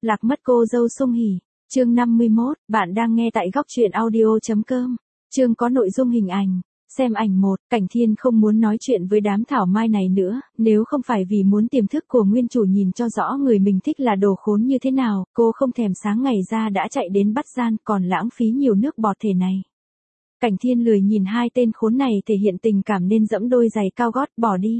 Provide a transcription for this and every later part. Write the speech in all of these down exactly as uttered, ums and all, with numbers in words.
lạc mất cô dâu Sung Hỉ. Chương năm mươi mốt, bạn đang nghe tại góc truyện audio.com. Chương có nội dung hình ảnh. Xem ảnh một, Cảnh Thiên không muốn nói chuyện với đám thảo mai này nữa, nếu không phải vì muốn tiềm thức của nguyên chủ nhìn cho rõ người mình thích là đồ khốn như thế nào, cô không thèm sáng ngày ra đã chạy đến bắt gian, còn lãng phí nhiều nước bọt thể này. Cảnh Thiên lười nhìn hai tên khốn này thể hiện tình cảm nên dẫm đôi giày cao gót bỏ đi.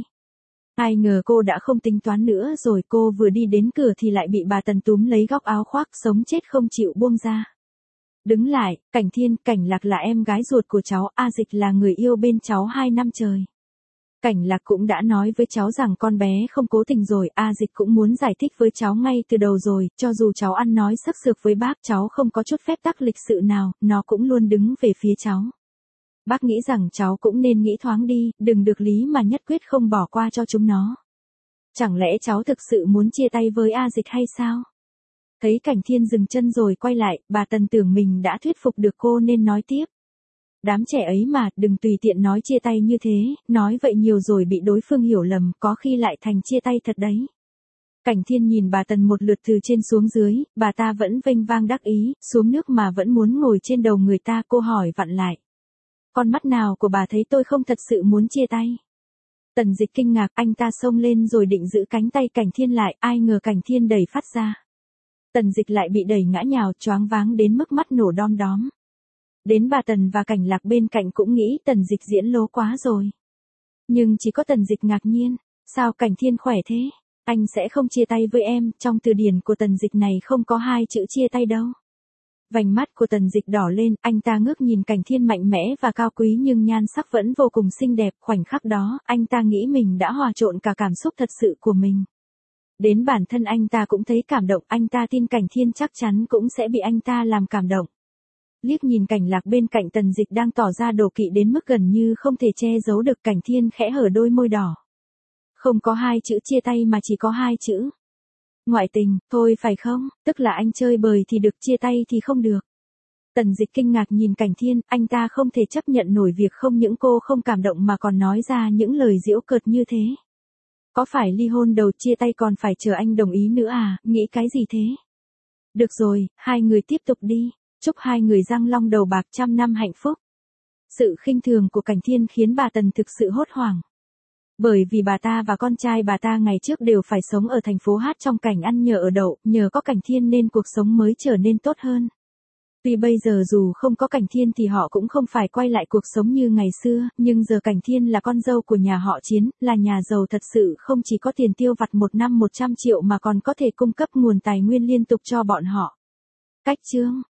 Ai ngờ cô đã không tính toán nữa rồi, cô vừa đi đến cửa thì lại bị bà Tần túm lấy góc áo khoác, sống chết không chịu buông ra. Đứng lại, Cảnh Thiên, Cảnh Lạc là em gái ruột của cháu, A Dịch là người yêu bên cháu hai năm trời. Cảnh Lạc cũng đã nói với cháu rằng con bé không cố tình rồi, A Dịch cũng muốn giải thích với cháu ngay từ đầu rồi, cho dù cháu ăn nói sắc sược với bác, cháu không có chút phép tắc lịch sự nào, nó cũng luôn đứng về phía cháu. Bác nghĩ rằng cháu cũng nên nghĩ thoáng đi, đừng được lý mà nhất quyết không bỏ qua cho chúng nó. Chẳng lẽ cháu thực sự muốn chia tay với A Dịch hay sao? Thấy Cảnh Thiên dừng chân rồi quay lại, bà Tần tưởng mình đã thuyết phục được cô nên nói tiếp. Đám trẻ ấy mà, đừng tùy tiện nói chia tay như thế, nói vậy nhiều rồi bị đối phương hiểu lầm, có khi lại thành chia tay thật đấy. Cảnh Thiên nhìn bà Tần một lượt từ trên xuống dưới, bà ta vẫn vênh vang đắc ý, xuống nước mà vẫn muốn ngồi trên đầu người ta, cô hỏi vặn lại. Con mắt nào của bà thấy tôi không thật sự muốn chia tay? Tần Dịch kinh ngạc, anh ta xông lên rồi định giữ cánh tay Cảnh Thiên lại, ai ngờ Cảnh Thiên đẩy phát ra. Tần Dịch lại bị đẩy ngã nhào, choáng váng đến mức mắt nổ đom đóm. Đến bà Tần và Cảnh Lạc bên cạnh cũng nghĩ Tần Dịch diễn lố quá rồi. Nhưng chỉ có Tần Dịch ngạc nhiên, sao Cảnh Thiên khỏe thế? Anh sẽ không chia tay với em, trong từ điển của Tần Dịch này không có hai chữ chia tay đâu. Vành mắt của Tần Dịch đỏ lên, anh ta ngước nhìn Cảnh Thiên mạnh mẽ và cao quý nhưng nhan sắc vẫn vô cùng xinh đẹp, khoảnh khắc đó, anh ta nghĩ mình đã hòa trộn cả cảm xúc thật sự của mình. Đến bản thân anh ta cũng thấy cảm động, anh ta tin Cảnh Thiên chắc chắn cũng sẽ bị anh ta làm cảm động. Liếc nhìn Cảnh Lạc bên cạnh Tần Dịch đang tỏ ra đố kỵ đến mức gần như không thể che giấu được, Cảnh Thiên khẽ hở đôi môi đỏ. Không có hai chữ chia tay mà chỉ có hai chữ ngoại tình, thôi phải không, tức là anh chơi bời thì được, chia tay thì không được. Tần Dịch kinh ngạc nhìn Cảnh Thiên, anh ta không thể chấp nhận nổi việc không những cô không cảm động mà còn nói ra những lời giễu cợt như thế. Có phải ly hôn đầu chia tay còn phải chờ anh đồng ý nữa à, nghĩ cái gì thế? Được rồi, hai người tiếp tục đi, chúc hai người răng long đầu bạc trăm năm hạnh phúc. Sự khinh thường của Cảnh Thiên khiến bà Tần thực sự hốt hoảng. Bởi vì bà ta và con trai bà ta ngày trước đều phải sống ở thành phố Hát trong cảnh ăn nhờ ở đậu, nhờ có Cảnh Thiên nên cuộc sống mới trở nên tốt hơn. Tuy bây giờ dù không có Cảnh Thiên thì họ cũng không phải quay lại cuộc sống như ngày xưa, nhưng giờ Cảnh Thiên là con dâu của nhà họ Chiến, là nhà giàu thật sự, không chỉ có tiền tiêu vặt một năm một trăm triệu mà còn có thể cung cấp nguồn tài nguyên liên tục cho bọn họ. Cách chương